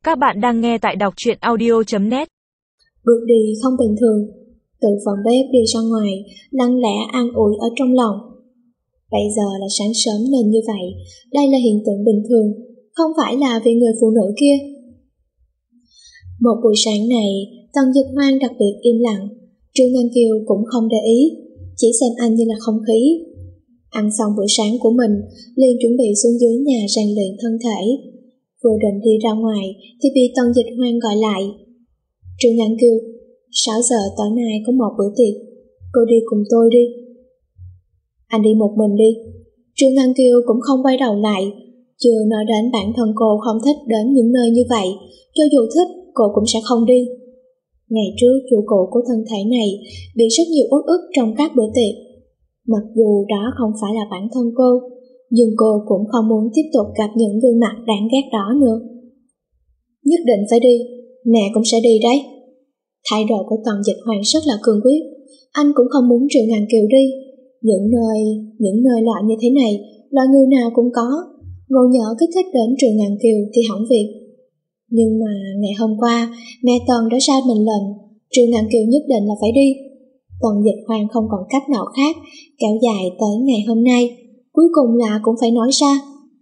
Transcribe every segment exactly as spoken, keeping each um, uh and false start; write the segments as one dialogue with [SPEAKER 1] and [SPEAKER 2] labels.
[SPEAKER 1] Các bạn đang nghe tại đọc truyện audio chấm net.
[SPEAKER 2] Bước đi không bình thường, từ phòng bếp đi ra ngoài, lặng lẽ an ủi ở trong lòng. Bây giờ là sáng sớm nên như vậy, đây là hiện tượng bình thường, không phải là vì người phụ nữ kia. Một buổi sáng này, Tần Dịch Hoang đặc biệt im lặng, Trương Ngân Kiều cũng không để ý, chỉ xem anh như là không khí. Ăn xong bữa sáng của mình, liền chuẩn bị xuống dưới nhà rèn luyện thân thể. Vừa định đi ra ngoài thì bị Tần Dịch Hoang gọi lại. Trương Ngân Kiều, sáu giờ tối nay có một bữa tiệc, cô đi cùng tôi đi. Anh đi một mình đi. Trương Ngân Kiều cũng không quay đầu lại, chưa nói đến bản thân cô không thích đến những nơi như vậy, cho dù thích cô cũng sẽ không đi. Ngày trước chủ cũ của thân thể này bị rất nhiều uất ức trong các bữa tiệc. Mặc dù đó không phải là bản thân cô, nhưng cô cũng không muốn tiếp tục gặp những gương mặt đáng ghét đó nữa. Nhất định phải đi, mẹ cũng sẽ đi đấy. Thái độ của Tần Dịch Hoang rất là cương quyết, anh cũng không muốn Triệu Ngàn Kiều đi. Những nơi, những nơi loại như thế này, loại người nào cũng có, ngộ nhỡ cứ thích đến Triệu Ngàn Kiều thì hỏng việc. Nhưng mà ngày hôm qua, mẹ Tần đã ra mệnh lệnh, Triệu Ngàn Kiều nhất định là phải đi. Tần Dịch Hoang không còn cách nào khác, kéo dài tới ngày hôm nay, cuối cùng là cũng phải nói ra.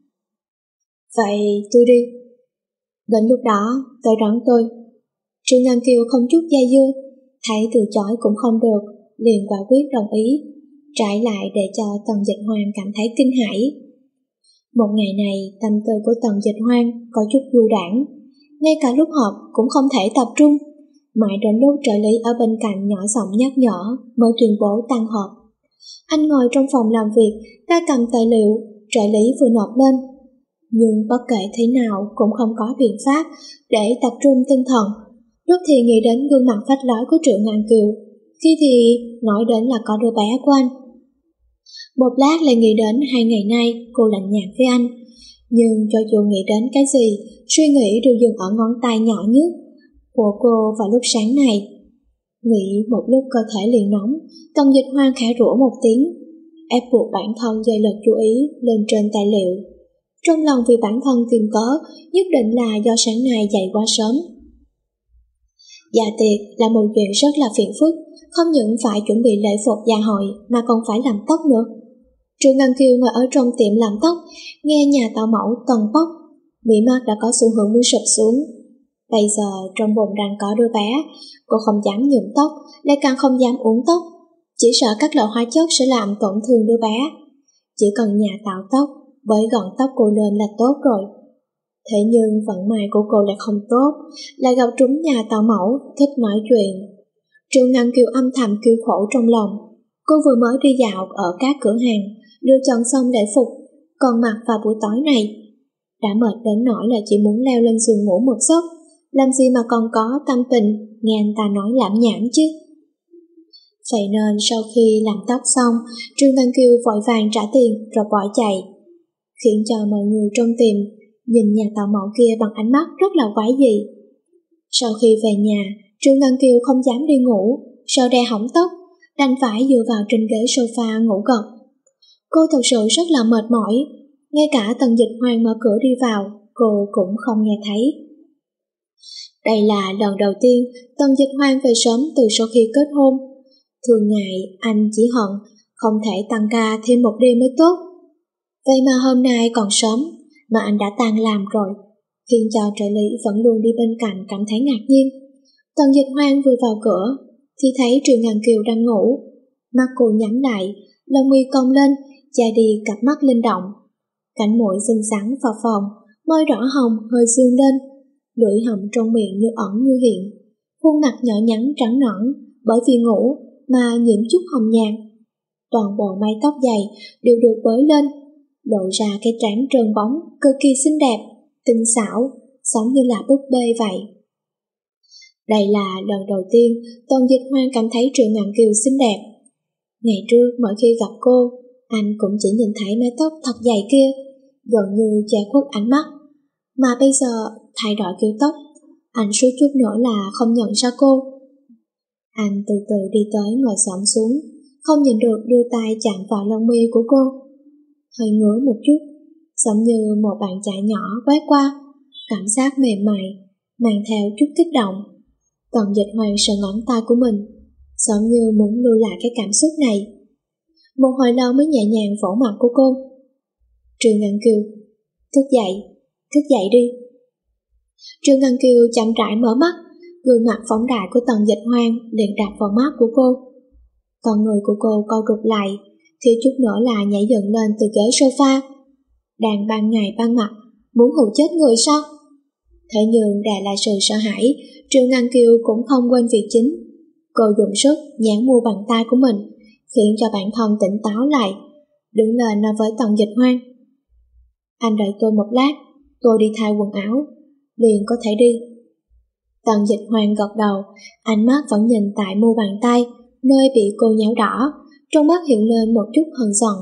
[SPEAKER 2] Vậy tôi đi. Đến lúc đó, tôi đón tôi. Triệu Ngân Kiều không chút dây dưa, thấy từ chối cũng không được, liền quả quyết đồng ý, trái lại để cho Tần Dịch Hoang cảm thấy kinh hãi. Một ngày này, tâm tư của Tần Dịch Hoang có chút du đãng, ngay cả lúc họp cũng không thể tập trung. Mãi đến lúc trợ lý ở bên cạnh nhỏ giọng nhắc nhở mới tuyên bố tan họp. Anh ngồi trong phòng làm việc, đã cầm tài liệu, trợ lý vừa nộp lên. Nhưng bất kể thế nào cũng không có biện pháp để tập trung tinh thần. Lúc thì nghĩ đến gương mặt phách lối của Triệu Ngàn Kiều, khi thì nói đến là có đứa bé của anh. Một lát lại nghĩ đến hai ngày nay cô lạnh nhạt với anh. Nhưng cho dù nghĩ đến cái gì, suy nghĩ đều dừng ở ngón tay nhỏ nhất của cô vào lúc sáng này. Nghĩ một lúc cơ thể liền nóng, Tần Dịch Hoang khẽ rủa một tiếng, ép buộc bản thân dời lực chú ý lên trên tài liệu. Trong lòng vì bản thân tìm cớ, nhất định là do sáng nay dậy quá sớm. Dạ tiệc là một chuyện rất là phiền phức, không những phải chuẩn bị lễ phục dạ hội mà còn phải làm tóc nữa. Trương Ngân Kiều ngồi ở trong tiệm làm tóc, nghe nhà tạo mẫu Tần Bóc, mí mắt đã có xu hướng muốn sụp xuống. Bây giờ trong bụng đang có đứa bé, cô không dám nhuộm tóc, lại càng không dám uống tóc, chỉ sợ các loại hóa chất sẽ làm tổn thương đứa bé. Chỉ cần nhà tạo tóc bới gọn tóc cô lên là tốt rồi. Thế nhưng vận may của cô lại không tốt, lại gặp trúng nhà tạo mẫu thích nói chuyện. Trương Ngân Kiều âm thầm kêu khổ trong lòng. Cô vừa mới đi dạo ở các cửa hàng, lựa chọn xong lễ phục, còn mặc vào buổi tối này. Đã mệt đến nỗi là chỉ muốn leo lên giường ngủ một giấc, làm gì mà còn có tâm tình nghe anh ta nói lãm nhảm chứ. Vậy nên sau khi làm tóc xong, Trương Ngân Kiều vội vàng trả tiền rồi bỏ chạy, khiến cho mọi người trong tiệm nhìn nhà tạo mẫu kia bằng ánh mắt rất là quái dị. Sau khi về nhà, Trương Ngân Kiều không dám đi ngủ, sợ đè hỏng tóc, đành phải dựa vào trên ghế sofa ngủ gật. Cô thật sự rất là mệt mỏi, ngay cả Tần Dịch Hoang mở cửa đi vào, cô cũng không nghe thấy. Đây là lần đầu tiên Tần Dịch Hoang về sớm từ sau khi kết hôn. Thường ngày anh chỉ hận không thể tăng ca thêm một đêm mới tốt. Vậy mà hôm nay còn sớm mà anh đã tan làm rồi, khiến cho trợ lý vẫn luôn đi bên cạnh cảm thấy ngạc nhiên. Tần Dịch Hoang vừa vào cửa thì thấy Triệu Ngàn Kiều đang ngủ, mắt cô nhắm lại, lông mi cong lên, che đi cặp mắt linh động. Cánh mũi xinh xắn phập phồng, môi đỏ hồng hơi dương lên, lưỡi hầm trong miệng như ẩn như hiện, khuôn mặt nhỏ nhắn trắng nõn bởi vì ngủ mà nhiễm chút hồng nhạt. Toàn bộ mái tóc dày đều được bới lên, lộ ra cái trán trơn bóng cực kỳ xinh đẹp, tinh xảo, giống như là búp bê vậy. Đây là lần đầu tiên Tần Dịch Hoang cảm thấy Triệu Ngạn Kiều xinh đẹp. Ngày trước mỗi khi gặp cô, anh cũng chỉ nhìn thấy mái tóc thật dày kia, gần như che khuất ánh mắt. Mà bây giờ thay đổi kiểu tóc, anh suýt chút nữa là không nhận ra cô. Anh từ từ đi tới ngồi xổm xuống, không nhìn được đưa tay chạm vào lông mi của cô. Hơi ngứa một chút, giống như một bàn chải nhỏ quét qua, cảm giác mềm mại, mang theo chút kích động. Tần Dịch Hoan sờ ngón tay của mình, giống như muốn lưu lại cái cảm xúc này. Một hồi lâu mới nhẹ nhàng vỗ mặt của cô. Trương Ngân Kiều, thức dậy, thức dậy đi. Trương Ngân Kiều chậm rãi mở mắt, gương mặt phóng đại của Tần Dịch Hoan liền đập vào mắt của cô. Con người của cô co rụt lại, thiếu chút nữa là nhảy dựng lên từ ghế sofa. Đang ban ngày ban mặt, muốn hù chết người sao? Thế nhưng đè lại sự sợ hãi, Trương Ngân Kiều cũng không quên việc chính. Cô dùng sức nhãn mua bàn tay của mình, khiến cho bản thân tỉnh táo lại, đứng lên nói với Tần Dịch Hoan. Anh đợi tôi một lát, tôi đi thay quần áo, liền có thể đi. Tần Dịch Hoan gật đầu, ánh mắt vẫn nhìn tại mu bàn tay, nơi bị cô nhéo đỏ, trong mắt hiện lên một chút hờn giận.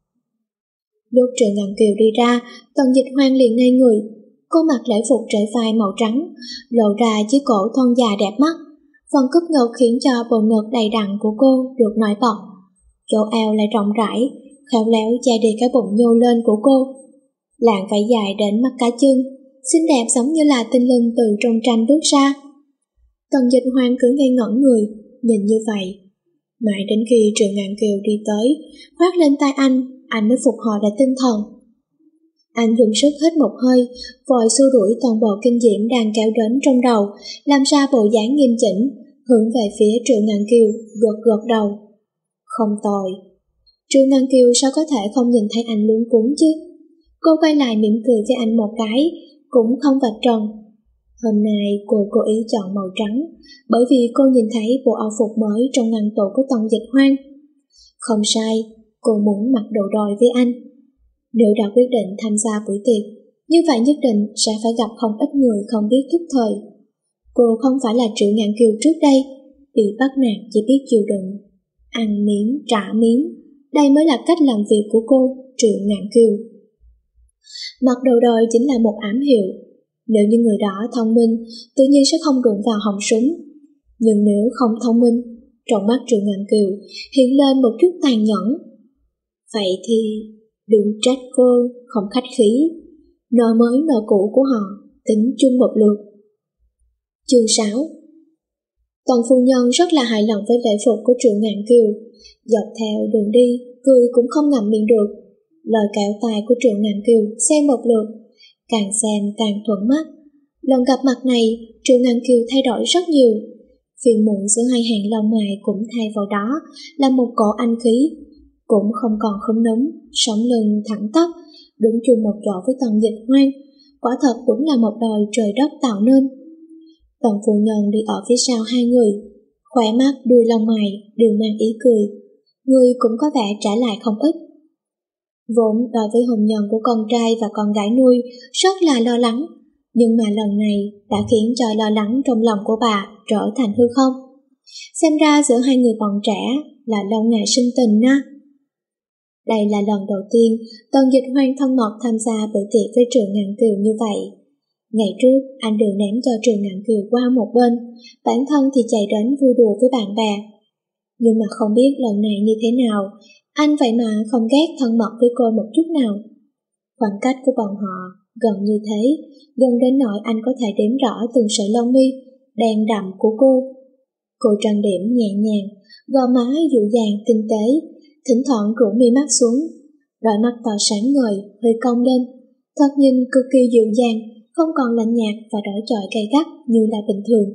[SPEAKER 2] Lúc Trương Ngân Kiều đi ra, Tần Dịch Hoan liền ngây người. Cô mặc lễ phục trễ vai màu trắng, lộ ra chiếc cổ thon dài đẹp mắt, phần cúp ngực khiến cho bộ ngực đầy đặn của cô được nổi bật. Chỗ eo lại rộng rãi, khéo léo che đi cái bụng nhô lên của cô. Làn váy dài đến mắt cá chân, xinh đẹp giống như là tinh linh từ trong tranh bước ra. Tần Dịch Hoan cứ ngây ngẩn người, nhìn như vậy. Mãi đến khi Trương Ngân Kiều đi tới, khoác lên tay anh, anh mới phục hồi lại tinh thần. Anh dùng sức hít một hơi, vội xua đuổi toàn bộ kinh diễm đang kéo đến trong đầu, làm ra bộ dáng nghiêm chỉnh, hướng về phía Trương Ngân Kiều, gật gật đầu. Không tồi. Trương Ngân Kiều sao có thể không nhìn thấy anh luống cuống chứ? Cô quay lại mỉm cười với anh một cái, cũng không vạch trần. Hôm nay cô cố ý chọn màu trắng, bởi vì cô nhìn thấy bộ áo phục mới trong ngăn tủ của Tần Dịch Hoan. Không sai, cô muốn mặc đồ đôi với anh. Nếu đã quyết định tham gia buổi tiệc, như vậy nhất định sẽ phải gặp không ít người không biết thức thời. Cô không phải là Triệu Ngạn Kiều trước đây, bị bắt nạt chỉ biết chịu đựng. Ăn miếng, trả miếng, đây mới là cách làm việc của cô, Triệu Ngạn Kiều. Mặc đồ đôi chính là một ám hiệu. Nếu như người đó thông minh, tự nhiên sẽ không đụng vào họng súng. Nhưng nếu không thông minh, trong mắt Triệu Ngạn Kiều hiện lên một chút tàn nhẫn. Vậy thì đừng trách cô không khách khí, nợ mới nợ cũ của họ tính chung một lượt. Chương sáu. Tần phu nhân rất là hài lòng với lễ phục của Triệu Ngạn Kiều, dọc theo đường đi cười cũng không ngậm miệng được. Lời kéo tay của Triệu Ngạn Kiều xem một lượt, càng xem càng thuận mắt. Lần gặp mặt này, Triệu Ngạn Kiều thay đổi rất nhiều. Phiền muộn giữa hai hàng lông mày cũng thay vào đó là một cổ anh khí, cũng không còn khúm núm, sống lưng thẳng tắp, đứng chung một chỗ với Tần Dịch Hoan. Quả thật đúng là một đời trời đất tạo nên. Tần phu nhân đi ở phía sau hai người, khóe mắt đuôi lông mày đều mang ý cười, người cũng có vẻ trả lại không ít. Vốn đối với hôn nhân của con trai và con gái nuôi rất là lo lắng, nhưng mà lần này đã khiến cho lo lắng trong lòng của bà trở thành hư không. Xem ra giữa hai người bọn trẻ là lâu ngày sinh tình na. Đây là lần đầu tiên Tần Dịch Hoan thân mật tham gia bữa tiệc với Triệu Ngạn Kiều như vậy. Ngày trước anh đều ném cho Triệu Ngạn Kiều qua một bên, bản thân thì chạy đến vui đùa với bạn bè. Nhưng mà không biết lần này như thế nào, anh vậy mà không ghét thân mật với cô một chút nào. Khoảng cách của bọn họ gần như thế, gần đến nỗi anh có thể đếm rõ từng sợi lông mi đen đậm của cô. Cô trang điểm nhẹ nhàng, gò má dịu dàng tinh tế, thỉnh thoảng rũ mi mắt xuống, đôi mắt to sáng ngời hơi cong lên, thoạt nhìn cực kỳ dịu dàng, không còn lạnh nhạt và đổi chọi gay gắt như là bình thường.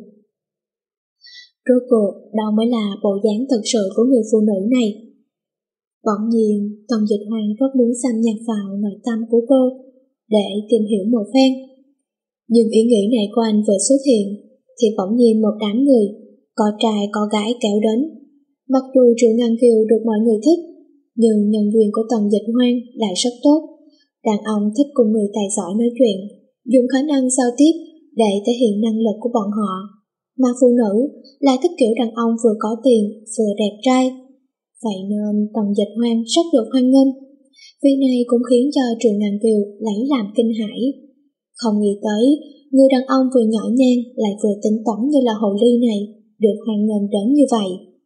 [SPEAKER 2] Rốt cuộc đâu mới là bộ dáng thật sự của người phụ nữ này? Bỗng nhiên, Tần Dịch Hoan rất muốn xâm nhập vào nội tâm của cô để tìm hiểu một phen. Nhưng ý nghĩ này của anh vừa xuất hiện thì bỗng nhiên một đám người, có trai có gái kéo đến. Mặc dù Triệu Ngân Kiều được mọi người thích, nhưng nhân duyên của Tần Dịch Hoan lại rất tốt. Đàn ông thích cùng người tài giỏi nói chuyện, dùng khả năng giao tiếp để thể hiện năng lực của bọn họ, mà phụ nữ lại thích kiểu đàn ông vừa có tiền vừa đẹp trai. Vậy nên Tần Dịch Hoan rất được hoan nghênh. Việc này cũng khiến cho Triệu Ngạn Kiều lấy làm kinh hãi. Không nghĩ tới, người đàn ông vừa nhỏ nhan lại vừa tính toán như là hồ ly này được hoan nghênh đến như vậy.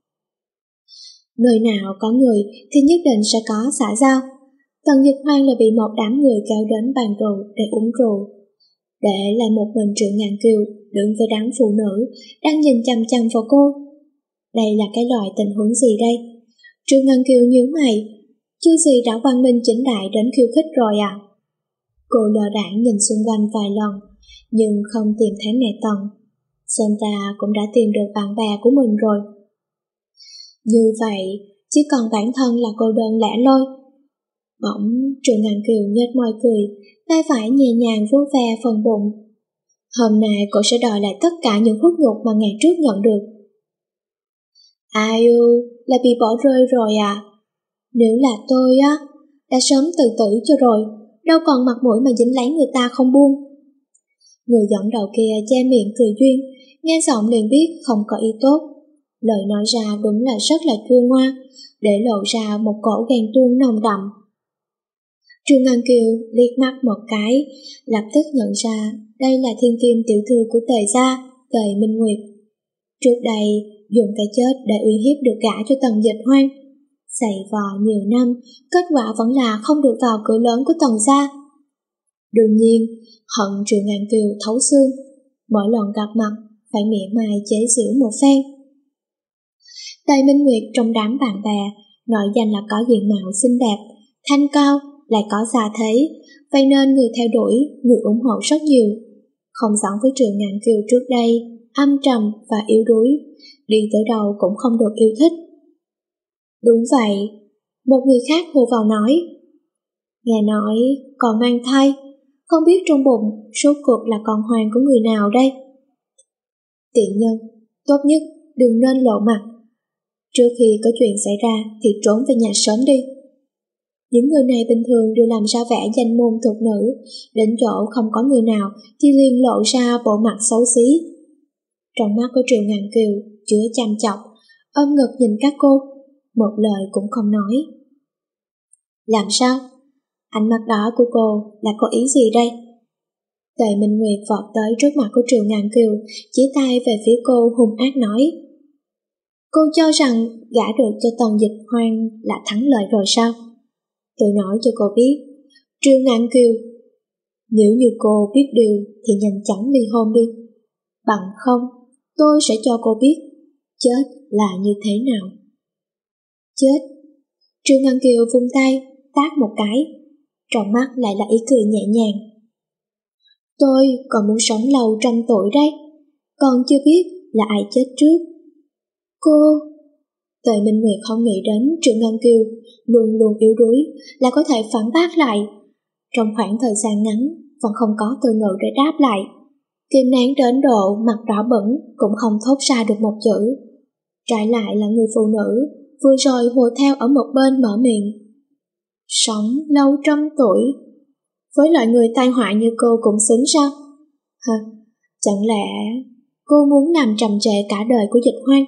[SPEAKER 2] Nơi nào có người thì nhất định sẽ có xã giao. Tần Dịch Hoan là bị một đám người kéo đến bàn rượu để uống rượu. để lại một mình Triệu Ngạn Kiều đứng với đám phụ nữ đang nhìn chằm chằm vào cô. Đây là cái loại tình huống gì đây? Triệu Ngạn Kiều nhíu mày, chưa gì đã quang minh chính đại đến khiêu khích rồi à? Cô lờ đãng nhìn xung quanh vài lần, nhưng không tìm thấy mẹ Tần. Xem ra cũng đã tìm được bạn bè của mình rồi. Như vậy, chỉ còn bản thân là cô đơn lẻ loi. Bỗng Triệu Ngạn Kiều nhếch môi cười, tay phải nhẹ nhàng vuốt ve phần bụng. Hôm nay cô sẽ đòi lại tất cả những khuất nhục mà ngày trước nhận được. Ai ư, là bị bỏ rơi rồi à? Nếu là tôi á, đã sớm tự tử cho rồi, đâu còn mặt mũi mà dính lấy người ta không buông. Người dẫn đầu kia che miệng cười duyên, nghe giọng liền biết không có ý tốt. Lời nói ra đúng là rất là chua ngoa, để lộ ra một cổ ghen tuông nồng đậm. Trương Ngân Kiều liếc mắt một cái, lập tức nhận ra đây là thiên kim tiểu thư của Tề gia, Tề Minh Nguyệt. Trước đây, dùng cái chết để uy hiếp được gả cho Tần Dịch Hoang. Giày vò nhiều năm, kết quả vẫn là không được vào cửa lớn của Tần gia. Đương nhiên, hận Triệu Ngạn Kiều thấu xương, mỗi lần gặp mặt phải mỉa mai chế giễu một phen. Tề Minh Nguyệt trong đám bạn bè, nổi danh là có diện mạo xinh đẹp, thanh cao, lại có gia thế, vậy nên người theo đuổi, người ủng hộ rất nhiều. Không giống với Triệu Ngạn Kiều trước đây, âm trầm và yếu đuối, đi tới đâu cũng không được yêu thích. Đúng vậy, một người khác hô vào nói. Nghe nói còn mang thai, không biết trong bụng rốt cuộc là con hoang của người nào đây? Tiện nhân, tốt nhất đừng nên lộ mặt. Trước khi có chuyện xảy ra thì trốn về nhà sớm đi. Những người này bình thường đều làm ra vẻ danh môn thuộc nữ, đến chỗ không có người nào thì liền lộ ra bộ mặt xấu xí. Trong mắt của Triệu Ngạn Kiều chứa chăm chọc, ôm ngực nhìn các cô, một lời cũng không nói. Làm sao? Ánh mắt đó của cô là có ý gì đây? Tề Minh Nguyệt vọt tới trước mặt của Triệu Ngạn Kiều, chỉ tay về phía cô hung ác nói. Cô cho rằng gả được cho Tần Dịch Hoang là thắng lợi rồi sao? Tôi nói cho cô biết, Triệu Ngạn Kiều, nếu như cô biết điều thì nhanh chóng ly hôn đi. Bằng không, tôi sẽ cho cô biết chết là như thế nào. Chết? Triệu Ngạn Kiều vung tay, tát một cái, trong mắt lại là ý cười nhẹ nhàng. Tôi còn muốn sống lâu trăm tuổi đấy, còn chưa biết là ai chết trước. Cô... Tề Minh Nguyệt không nghĩ đến Triệu Ngân Kiều luôn luôn yếu đuối là có thể phản bác lại. Trong khoảng thời gian ngắn vẫn không có từ ngữ để đáp lại. Kim nén đến độ mặt đỏ bẩn cũng không thốt ra được một chữ. Trái lại là người phụ nữ vừa rồi hùa theo ở một bên mở miệng. Sống lâu trăm tuổi, với loại người tai họa như cô cũng xứng sao? Hả? Chẳng lẽ cô muốn làm trầm trệ cả đời của Dịch Hoang?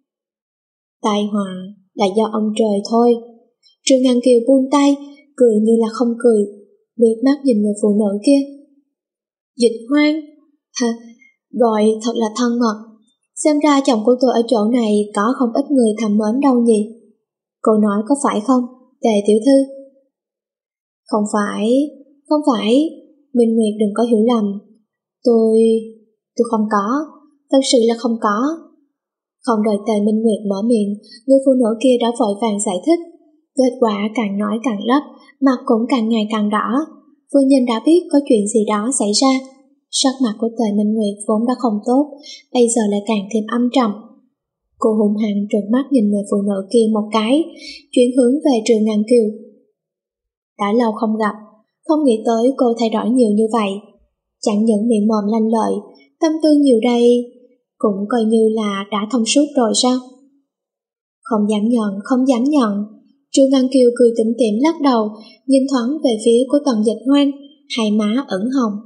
[SPEAKER 2] Tai họa là do ông trời thôi. Triệu Ngạn Kiều buông tay, cười như là không cười, liếc mắt nhìn người phụ nữ kia. Dịch Hoang? Hả? Gọi thật là thân mật. Xem ra chồng của tôi ở chỗ này có không ít người thầm mến đâu nhỉ? Cô nói có phải không, Tề tiểu thư? Không phải, không phải, Minh Nguyệt đừng có hiểu lầm. Tôi... tôi không có, thật sự là không có. Không đợi Tề Minh Nguyệt mở miệng, người phụ nữ kia đã vội vàng giải thích. Kết quả càng nói càng lấp, mặt cũng càng ngày càng đỏ. Vừa nhìn đã biết có chuyện gì đó xảy ra. Sắc mặt của Tề Minh Nguyệt vốn đã không tốt, bây giờ lại càng thêm âm trầm. Cô hung hăng trợn mắt nhìn người phụ nữ kia một cái, chuyển hướng về Triệu Ngạn Kiều. Đã lâu không gặp, không nghĩ tới cô thay đổi nhiều như vậy. Chẳng những miệng mồm lanh lợi, tâm tư nhiều đây cũng coi như là đã thông suốt rồi sao? Không dám nhận, không dám nhận. Triệu Ngạn Kiều cười tủm tỉm lắc đầu, nhìn thoáng về phía của Tần Dịch Hoang, hai má ửng hồng.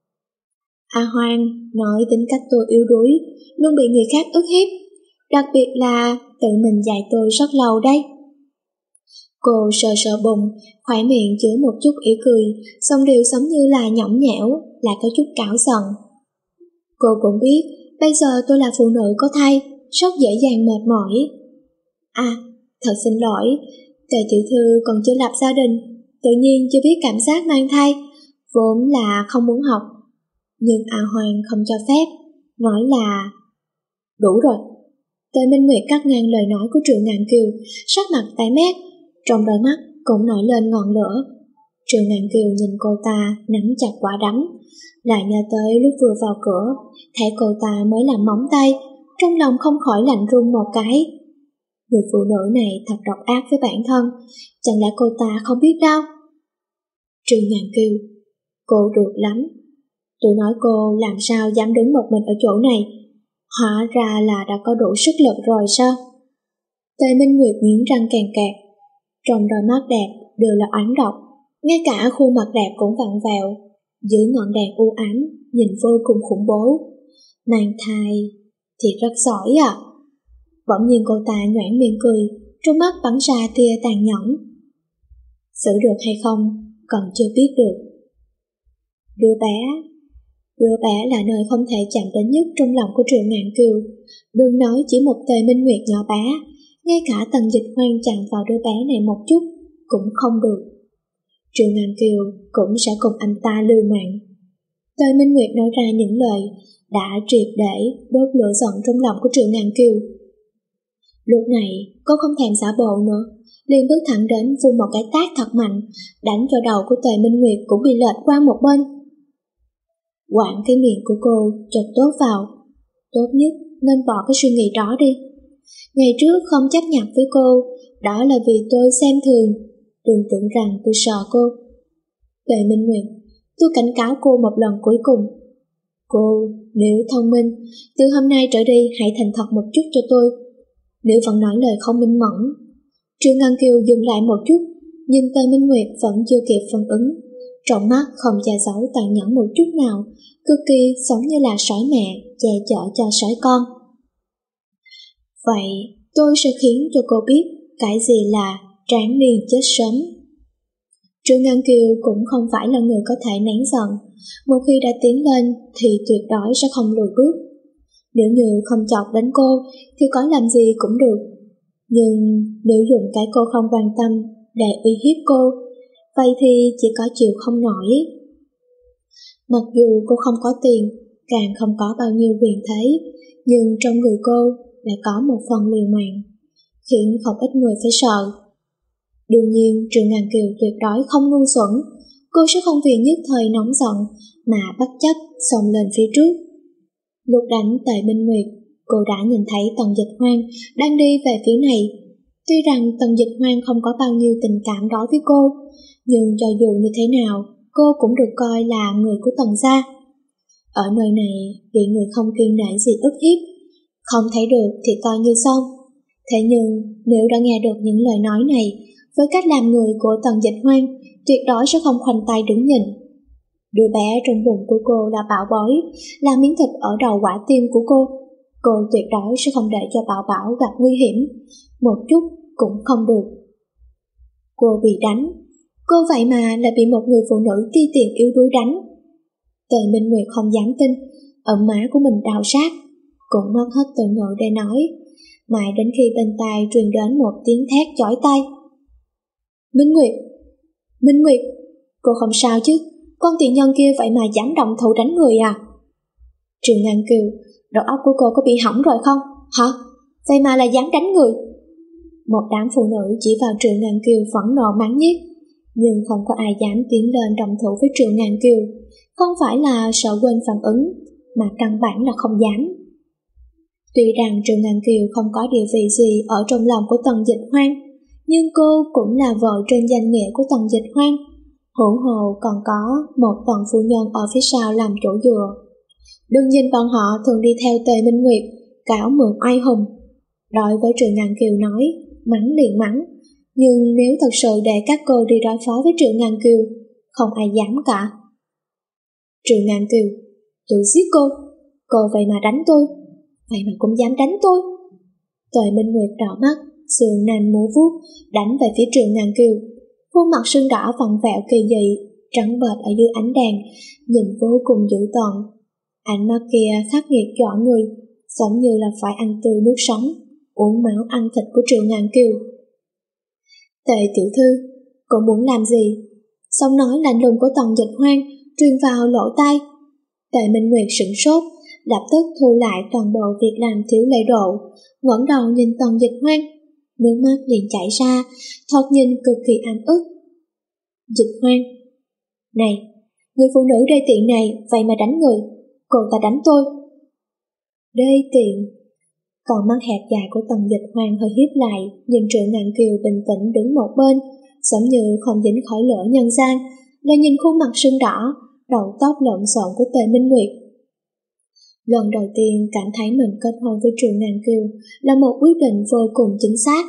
[SPEAKER 2] A Hoang nói tính cách tôi yếu đuối, luôn bị người khác ức hiếp, đặc biệt là tự mình dạy tôi rất lâu đấy. Cô sờ sờ bụng, khóe miệng chứa một chút ý cười, song điều giống như là nhõng nhẽo, lại có chút cảo giận. Cô cũng biết, bây giờ tôi là phụ nữ có thai, rất dễ dàng mệt mỏi. À, thật xin lỗi, Tề tiểu thư còn chưa lập gia đình, tự nhiên chưa biết cảm giác mang thai, vốn là không muốn học. Nhưng A Hoan không cho phép, nói là đủ rồi. Tề Minh Nguyệt cắt ngang lời nói của Triệu Ngạn Kiều, sắc mặt tái mét, trong đôi mắt cũng nổi lên ngọn lửa. Triệu Ngạn Kiều nhìn cô ta nắm chặt quả đấm, lại nhớ tới lúc vừa vào cửa, thấy cô ta mới làm móng tay, trong lòng không khỏi lạnh run một cái. Người phụ nữ này thật độc ác với bản thân, chẳng lẽ cô ta không biết đâu? Triệu Ngạn Kiều, cô được lắm. Tôi nói cô làm sao dám đứng một mình ở chỗ này, hóa ra là đã có đủ sức lực rồi sao? Tề Minh Nguyệt nghiến răng kèn kẹt, trong đôi mắt đẹp đều là oán độc, ngay cả khuôn mặt đẹp cũng vặn vẹo, dưới ngọn đèn u ám nhìn vô cùng khủng bố. Mang thai thì rất giỏi à? Bỗng nhiên cô ta nhoẻn miệng cười, trong mắt bắn ra tia tàn nhẫn. Xử được hay không còn chưa biết được. Đứa bé Đứa bé là nơi không thể chạm đến nhất trong lòng của Triệu Ngạn Kiều. Đừng nói chỉ một Tề Minh Nguyệt nhỏ bé, ngay cả Tần Dịch Hoan chạm vào đứa bé này một chút cũng không được. Triệu Ngạn Kiều cũng sẽ cùng anh ta lưu mạng. Tề Minh Nguyệt nói ra những lời đã triệt để đốt lửa giận trong lòng của Triệu Ngạn Kiều. Lúc này cô không thèm giả bộ nữa, liền bước thẳng đến vung một cái tát thật mạnh, đánh cho đầu của Tề Minh Nguyệt cũng bị lệch qua một bên. Quảng cái miệng của cô cho tốt vào, tốt nhất nên bỏ cái suy nghĩ đó đi. Ngày trước không chấp nhận với cô, đó là vì tôi xem thường, đừng tưởng rằng tôi sợ cô. Tề Minh Nguyệt, tôi cảnh cáo cô một lần cuối cùng. Cô, nếu thông minh, từ hôm nay trở đi hãy thành thật một chút cho tôi. Nếu vẫn nói lời không minh mẫn. Triệu Ngạn Kiều dừng lại một chút, nhưng Tề Minh Nguyệt vẫn chưa kịp phản ứng. Trong mắt không che giấu tàn nhẫn một chút nào, cực kỳ giống như là sói mẹ che chở cho sói con. Vậy tôi sẽ khiến cho cô biết cái gì là tráng niên chết sớm. Triệu Ngạn Kiều cũng không phải là người có thể nén giận, một khi đã tiến lên thì tuyệt đối sẽ không lùi bước. Nếu như không chọc đến cô thì có làm gì cũng được, nhưng nếu dùng cái cô không quan tâm để uy hiếp cô, vậy thì chỉ có chịu không nổi. Mặc dù cô không có tiền, càng không có bao nhiêu quyền thế, nhưng trong người cô lại có một phần liều mạng, khiến không ít người phải sợ. Đương nhiên Triệu Ngạn Kiều tuyệt đối không ngu xuẩn, cô sẽ không vì nhất thời nóng giận mà bất chấp xông lên phía trước. Lúc đánh Tề Minh Nguyệt, cô đã nhìn thấy Tần Dịch Hoan đang đi về phía này. Tuy rằng Tần Dịch Hoan không có bao nhiêu tình cảm đối với cô, nhưng cho dù như thế nào, cô cũng được coi là người của Tần gia. Ở nơi này bị người không kiêng nể gì ức hiếp, không thấy được thì coi như xong. Thế nhưng nếu đã nghe được những lời nói này, với cách làm người của Tần Dịch Hoan, tuyệt đối sẽ không khoanh tay đứng nhìn. Đứa bé trong bụng của cô là bảo bối, là miếng thịt ở đầu quả tim của cô. Cô tuyệt đối sẽ không để cho Bảo Bảo gặp nguy hiểm, một chút cũng không được. Cô bị đánh, cô vậy mà lại bị một người phụ nữ ti tiện yếu đuối đánh. Tề Minh Nguyệt không dám tin, ở má của mình đau sát, cũng mất hết từ ngữ để nói, mãi đến khi bên tai truyền đến một tiếng thét chói tai. Minh Nguyệt, Minh Nguyệt, cô không sao chứ? Con tiện nhân kia vậy mà dám động thủ đánh người à? Triệu Ngạn Kiều, đầu óc của cô có bị hỏng rồi không? Hả? Vậy mà là dám đánh người? Một đám phụ nữ chỉ vào Triệu Ngạn Kiều phẫn nộ mắng nhiếc, nhưng không có ai dám tiến lên động thủ với Triệu Ngạn Kiều. Không phải là sợ quên phản ứng, mà căn bản là không dám. Tuy rằng Triệu Ngạn Kiều không có địa vị gì ở trong lòng của Tần Dịch Hoan, nhưng cô cũng là vợ trên danh nghĩa của Tần Dịch Hoan. Hỗn hồ còn có một Tần phu nhân ở phía sau làm chỗ dựa. Đừng nhìn bọn họ thường đi theo Tề Minh Nguyệt, cáo mượn oai hùng. Đối với Triệu Ngạn Kiều nói, mắng liền mắng, nhưng nếu thật sự để các cô đi đối phó với Triệu Ngạn Kiều, không ai dám cả. Triệu Ngạn Kiều, tôi giết cô, cô vậy mà đánh tôi, vậy mà cũng dám đánh tôi. Tề Minh Nguyệt đỏ mắt, sườn nành múa vuốt, đánh về phía Triệu Ngạn Kiều. Khuôn mặt sưng đỏ vặn vẹo kỳ dị, trắng bệch ở dưới ánh đèn, nhìn vô cùng dữ tợn. Ánh mắt kia khắc nghiệt dọa người, giống như là phải ăn tươi nước sống, uống máu ăn thịt của Triệu Ngạn Kiều. Tề tiểu thư, cô muốn làm gì? Xong nói lạnh lùng của Tần Dịch Hoan truyền vào lỗ tai. Tề Minh Nguyệt sửng sốt, lập tức thu lại toàn bộ việc làm thiếu lễ độ, ngẩng đầu nhìn Tần Dịch Hoan, nước mắt liền chảy ra, thoạt nhìn cực kỳ ấm ức. Dịch Hoan: Này, người phụ nữ đê tiện này vậy mà đánh người, cô ta đánh tôi. Đê tiện? Còn mắt hẹp dài của Tần Dịch Hoan hơi híp lại, nhìn Triệu Ngạn Kiều bình tĩnh đứng một bên, giống như không dính khỏi lửa nhân gian, lại nhìn khuôn mặt sưng đỏ, đầu tóc lộn xộn của Tề Minh Nguyệt. Lần đầu tiên cảm thấy mình kết hôn với Triệu Ngạn Kiều là một quyết định vô cùng chính xác.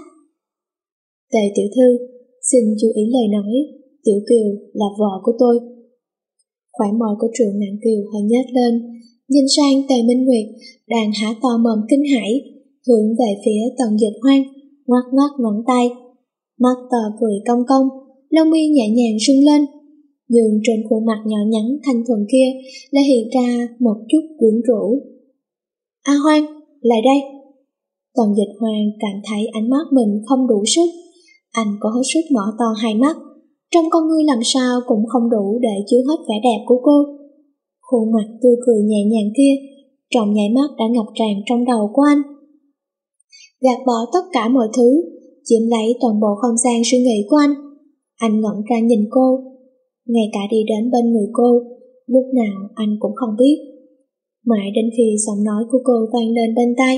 [SPEAKER 2] Tề tiểu thư, xin chú ý lời nói, Tiểu Kiều là vợ của tôi. Khóe môi của Triệu Ngạn Kiều hơi nhếch lên, nhìn sang Tề Minh Nguyệt đang há to mồm kinh hãi, hướng về phía Tần Dịch Hoan, ngoắc ngoắc ngón tay. Mắt to cười cong cong, lông mi nhẹ nhàng sưng lên, nhưng trên khuôn mặt nhỏ nhắn thanh thuần kia lại hiện ra một chút quyến rũ. A Hoan, lại đây. Tần Dịch Hoan cảm thấy ánh mắt mình không đủ sức, anh có hết sức mở to hai mắt, trong con ngươi làm sao cũng không đủ để chứa hết vẻ đẹp của cô. Khuôn mặt tươi cười nhẹ nhàng kia, trong nháy mắt đã ngập tràn trong đầu của anh. Gạt bỏ tất cả mọi thứ, chiếm lấy toàn bộ không gian suy nghĩ của anh. Anh ngẩng ra nhìn cô, ngay cả đi đến bên người cô, lúc nào anh cũng không biết. Mãi đến khi giọng nói của cô vang lên bên tai.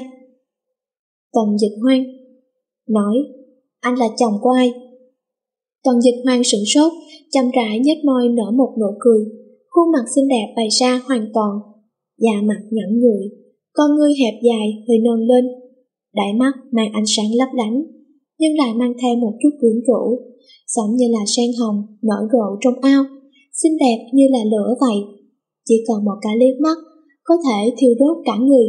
[SPEAKER 2] Tần Dịch Hoan: Nói, anh là chồng của ai? Tần Dịch Hoan sửng sốt, chậm rãi nhếch môi nở một nụ cười, khuôn mặt xinh đẹp bày ra hoàn toàn, da mặt nhẵn nhụi, con ngươi hẹp dài hơi nâng lên, đáy mắt mang ánh sáng lấp lánh, nhưng lại mang theo một chút quyến rũ, giống như là sen hồng nở rộ trong ao, xinh đẹp như là lửa vậy, chỉ cần một cái liếc mắt có thể thiêu đốt cả người.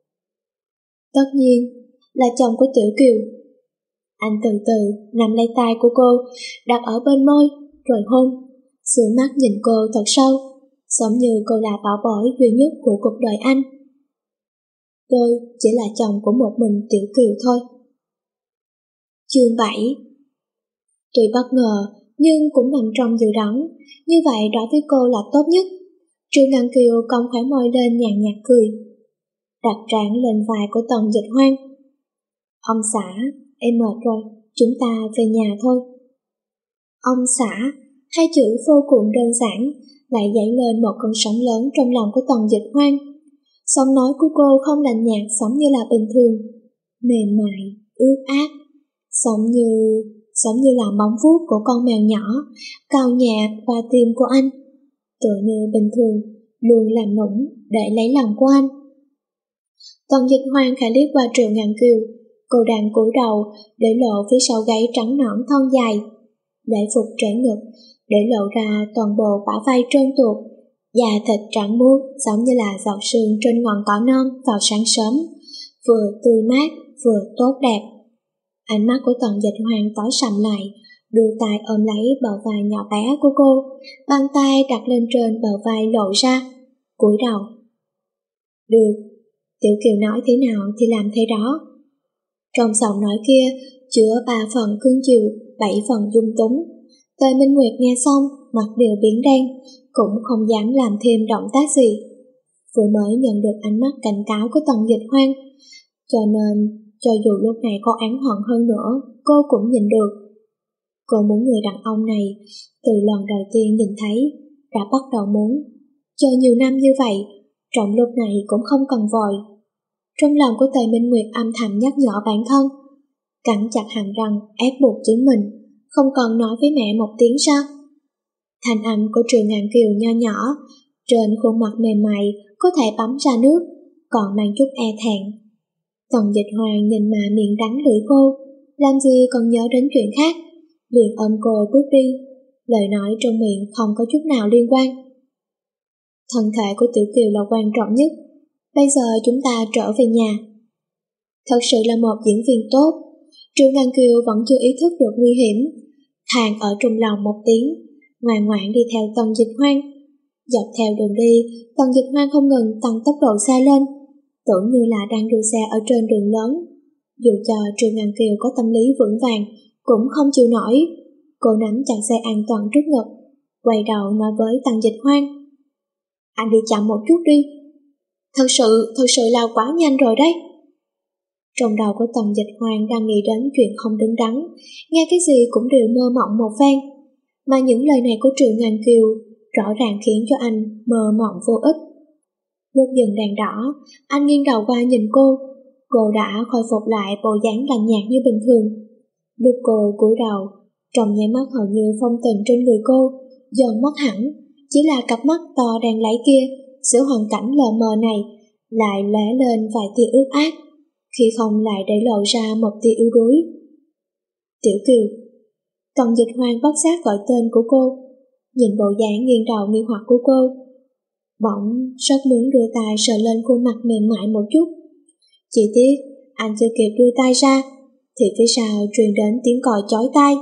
[SPEAKER 2] Tất nhiên là chồng của Tiểu Kiều. Anh từ từ nắm lấy tay của cô, đặt ở bên môi, rồi hôn, sửa mắt nhìn cô thật sâu, giống như cô là bảo bối duy nhất của cuộc đời anh. Tôi chỉ là chồng của một mình Tiểu Kiều thôi. Chương bảy. Tuy bất ngờ, nhưng cũng nằm trong dự đoán, như vậy đối với cô là tốt nhất. Triệu Ngạn Kiều cong khóe môi lên nhàn nhạt cười, đặt trán lên vai của Tần Dịch Hoan. Ông xã, em mệt rồi, chúng ta về nhà thôi. Ông xã, hai chữ vô cùng đơn giản, lại dậy lên một cơn sóng lớn trong lòng của Tần Dịch Hoan. Giọng nói của cô không lạnh nhạt giống như là bình thường, mềm mại, ướt át, giống như giống như là móng vuốt của con mèo nhỏ, cào nhẹ qua tim của anh, tựa như bình thường, luôn làm nũng để lấy lòng của anh. Tần Dịch Hoan khẽ liếc qua Triệu Ngạn Kiều, cô đang cúi đầu để lộ phía sau gáy trắng nõn thon dài, lễ phục trễ ngực để lộ ra toàn bộ bả vai trơn tuột, da thịt trắng muốt giống như là giọt sương trên ngọn cỏ non vào sáng sớm, vừa tươi mát vừa tốt đẹp. Ánh mắt của Tần Dịch Hoan tối sầm lại, đưa tay ôm lấy bờ vai nhỏ bé của cô, bàn tay đặt lên trên bờ vai lộ ra, cúi đầu. Được, Tiểu Kiều nói thế nào thì làm thế đó. Trong giọng nói kia chứa ba phần cương chiều, bảy phần dung túng. Tề Minh Nguyệt nghe xong, mặt đều biến đen, cũng không dám làm thêm động tác gì. Vừa mới nhận được ánh mắt cảnh cáo của Tần Dịch Hoan, cho nên cho dù lúc này có oán hận hơn nữa, cô cũng nhìn được. Cô muốn người đàn ông này từ lần đầu tiên nhìn thấy đã bắt đầu muốn, chờ nhiều năm như vậy, trong lúc này cũng không cần vội. Trong lòng của Tề Minh Nguyệt âm thầm nhắc nhở bản thân, cắn chặt hàm răng ép buộc chính mình, không cần nói với mẹ một tiếng sao. Thanh âm của Triệu Ngạn Kiều nho nhỏ, trên khuôn mặt mềm mại có thể bấm ra nước, còn mang chút e thẹn. Tần Dịch Hoan nhìn mà miệng đắng lưỡi khô, làm gì còn nhớ đến chuyện khác, liền ôm cô bước đi, lời nói trong miệng không có chút nào liên quan. Thân thể của Tiểu Kiều là quan trọng nhất, bây giờ chúng ta trở về nhà. Thật sự là một diễn viên tốt. Triệu Ngạn Kiều vẫn chưa ý thức được nguy hiểm, than ở trong lòng một tiếng, ngoan ngoãn đi theo Tần Dịch Hoan. Dọc theo đường đi, Tần Dịch Hoan không ngừng tăng tốc độ xe lên, tưởng như là đang đưa xe ở trên đường lớn. Dù cho Triệu Ngạn Kiều có tâm lý vững vàng, cũng không chịu nổi. Cô nắm chặt xe an toàn trước ngực, quay đầu nói với Tần Dịch Hoan. Anh đi chậm một chút đi. Thật sự, thật sự là quá nhanh rồi đấy. Trong đầu của Tần Dịch Hoàng đang nghĩ đến chuyện không đứng đắn, nghe cái gì cũng đều mơ mộng một phen. Mà những lời này của Triệu Ngàn Kiều rõ ràng khiến cho anh mơ mộng vô ích. Lúc dừng đèn đỏ, anh nghiêng đầu qua nhìn cô. Cô đã khôi phục lại bộ dáng lạnh nhạt như bình thường. Lúc cô cúi đầu, trong nháy mắt hầu như phong tình trên người cô dần mất hẳn, chỉ là cặp mắt to đen láy kia giữa hoàn cảnh lờ mờ này lại lóe lên vài tia ướt át, khi không lại để lộ ra một tia yếu đuối. Tiểu Kiều. Tần Dịch Hoàng bất giác gọi tên của cô, nhìn bộ dáng nghiêng đầu nghi hoặc của cô, bỗng rất muốn đưa tay sờ lên khuôn mặt mềm mại một chút. Chỉ tiếc anh chưa kịp đưa tay ra thì phía sau truyền đến tiếng còi chói tai.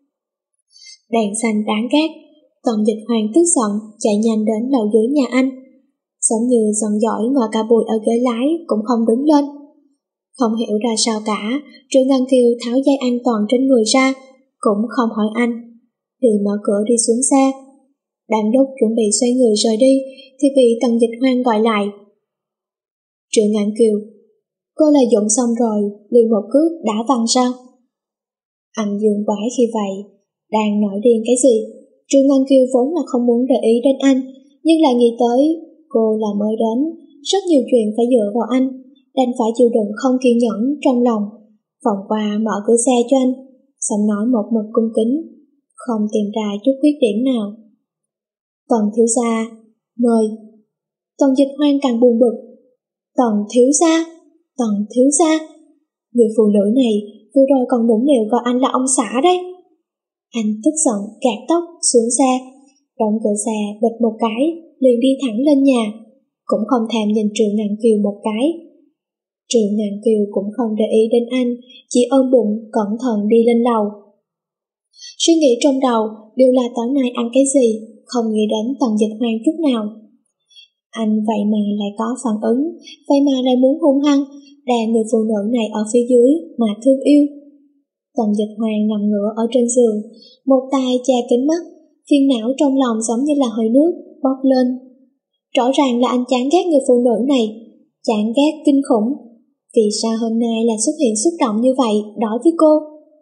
[SPEAKER 2] Đèn xanh đáng ghét. Tần Dịch Hoàng tức giận chạy nhanh đến lầu dưới nhà anh, giống như giận dỗi ngồi cả buổi ở ghế lái cũng không đứng lên. Không hiểu ra sao cả, Triệu Ngân Kiều tháo dây an toàn trên người ra, cũng không hỏi anh, thì mở cửa đi xuống xe. Đang lúc chuẩn bị xoay người rời đi thì bị Tần Dịch Hoàng gọi lại. Triệu Ngân Kiều, cô lợi dụng xong rồi liền một cước đã văng sao? Anh dương quái khi vậy, đang nổi điên cái gì? Triệu Ngân Kiều vốn là không muốn để ý đến anh, nhưng lại nghĩ tới cô là mới đến, rất nhiều chuyện phải dựa vào anh, đành phải chịu đựng không kiên nhẫn trong lòng, vòng qua mở cửa xe cho anh, xong nói một mực cung kính, không tìm ra chút khuyết điểm nào. Tần thiếu gia, mời. Tần Dịch Hoàng càng buồn bực. Tần thiếu gia, Tần thiếu gia, người phụ nữ này vừa rồi còn nũng nịu gọi anh là ông xã đấy. Anh tức giận gạt tóc xuống xe, đóng cửa xe bịch một cái, liền đi thẳng lên nhà, cũng không thèm nhìn Triệu Ngàn Kiều một cái. Triệu Ngàn Kiều cũng không để ý đến anh, chỉ ôm bụng cẩn thận đi lên lầu. Suy nghĩ trong đầu đều là tối nay ăn cái gì, không nghĩ đến Tần Dịch Hoàng chút nào. Anh vậy mà lại có phản ứng, vậy mà lại muốn hung hăng đè người phụ nữ này ở phía dưới mà thương yêu. Tần Dịch Hoàng nằm ngửa ở trên giường, một tay che kính mắt, phiền não trong lòng giống như là hơi nước bốc lên. Rõ ràng là anh chán ghét người phụ nữ này, chán ghét kinh khủng. Vì sao hôm nay lại xuất hiện xúc động như vậy đối với cô?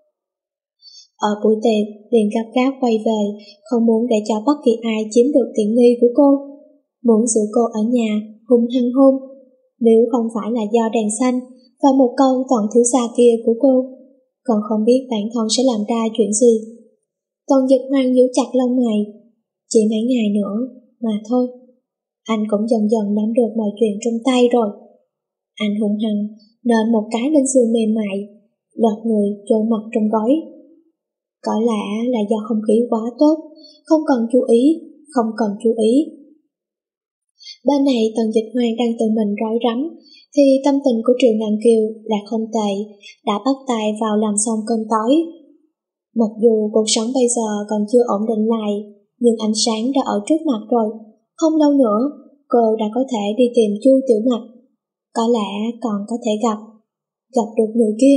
[SPEAKER 2] Ở buổi tiệc liền gấp gáp quay về, không muốn để cho bất kỳ ai chiếm được tiện nghi của cô, muốn giữ cô ở nhà hung hăng hôn. Nếu không phải là do đèn xanh và một câu Tần thiếu gia kia của cô, còn không biết bản thân sẽ làm ra chuyện gì. Tần Dịch Hoàng nhíu chặt lông mày, chỉ mấy ngày nữa mà thôi. Anh cũng dần dần nắm được mọi chuyện trong tay rồi. Anh hung hăng nện một cái lên giường mềm mại, lật người chôn mặt trong gối. Có lẽ là do không khí quá tốt, không cần chú ý, không cần chú ý. Bên này Tần Dịch Hoàng đang tự mình rối rắm, thì tâm tình của Triệu Ngàn Kiều là không tệ, đã bắt tay vào làm xong cơm tối. Mặc dù cuộc sống bây giờ còn chưa ổn định lại, nhưng ánh sáng đã ở trước mặt rồi. Không lâu nữa, cô đã có thể đi tìm Chu Tiểu Mạch. Có lẽ còn có thể gặp, gặp được người kia.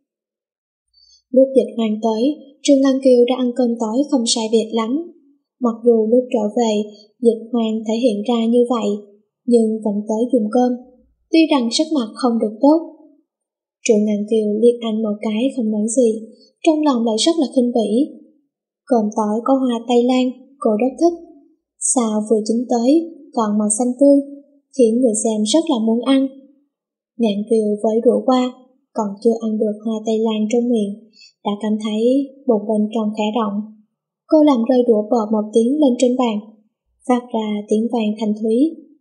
[SPEAKER 2] Lúc Dịch Hoàng tới, Triệu Ngân Kiều đã ăn cơm tối không sai biệt lắm. Mặc dù lúc trở về, Dịch Hoàng thể hiện ra như vậy, nhưng vẫn tới dùng cơm, tuy rằng sắc mặt không được tốt. Triệu Ngân Kiều liếc anh một cái không nói gì, trong lòng lại rất là khinh bỉ. Cơm tối có hoa Tây Lan, cô rất thích. Xào vừa chín tới, còn màu xanh tươi, khiến người xem rất là muốn ăn. Ngạn Kiều với đũa qua, còn chưa ăn được hoa Tây Lan trong miệng, đã cảm thấy bụng bên trong khẽ động. Cô làm rơi đũa bọt một tiếng lên trên bàn, phát ra tiếng vang thanh thúy.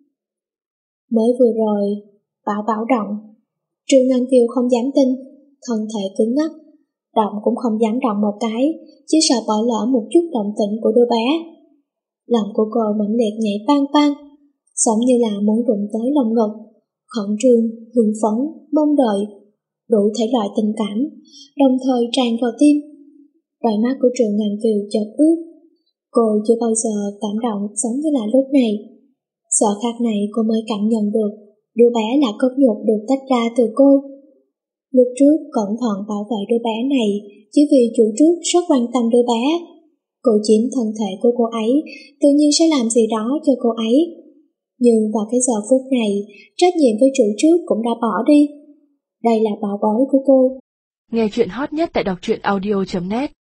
[SPEAKER 2] Mới vừa rồi, bão bão động. Triệu Ngân Kiều không dám tin, thân thể cứng ngắc, động cũng không dám động một cái, chỉ sợ bỏ lỡ một chút động tĩnh của đứa bé. Lòng của cô mãnh liệt nhảy pan pan, giống như là muốn đụng tới lòng ngực, khẩn trương, hưng phấn, mong đợi, đủ thể loại tình cảm, đồng thời tràn vào tim. Đôi mắt của Triệu Ngàn Kiều chợt ướt. Cô chưa bao giờ cảm động giống như là lúc này. Giờ khắc này cô mới cảm nhận được đứa bé là cốt nhục được tách ra từ cô. Lúc trước cẩn thận bảo vệ đứa bé này chỉ vì chủ trước rất quan tâm đứa bé. Cô chiếm thân thể của cô ấy, tự nhiên sẽ làm gì đó cho cô ấy. Nhưng vào cái giờ phút này, trách nhiệm với trụ trước cũng đã bỏ đi. Đây là bảo bối của cô.
[SPEAKER 1] Nghe chuyện hot nhất tại đọc truyện audio chấm net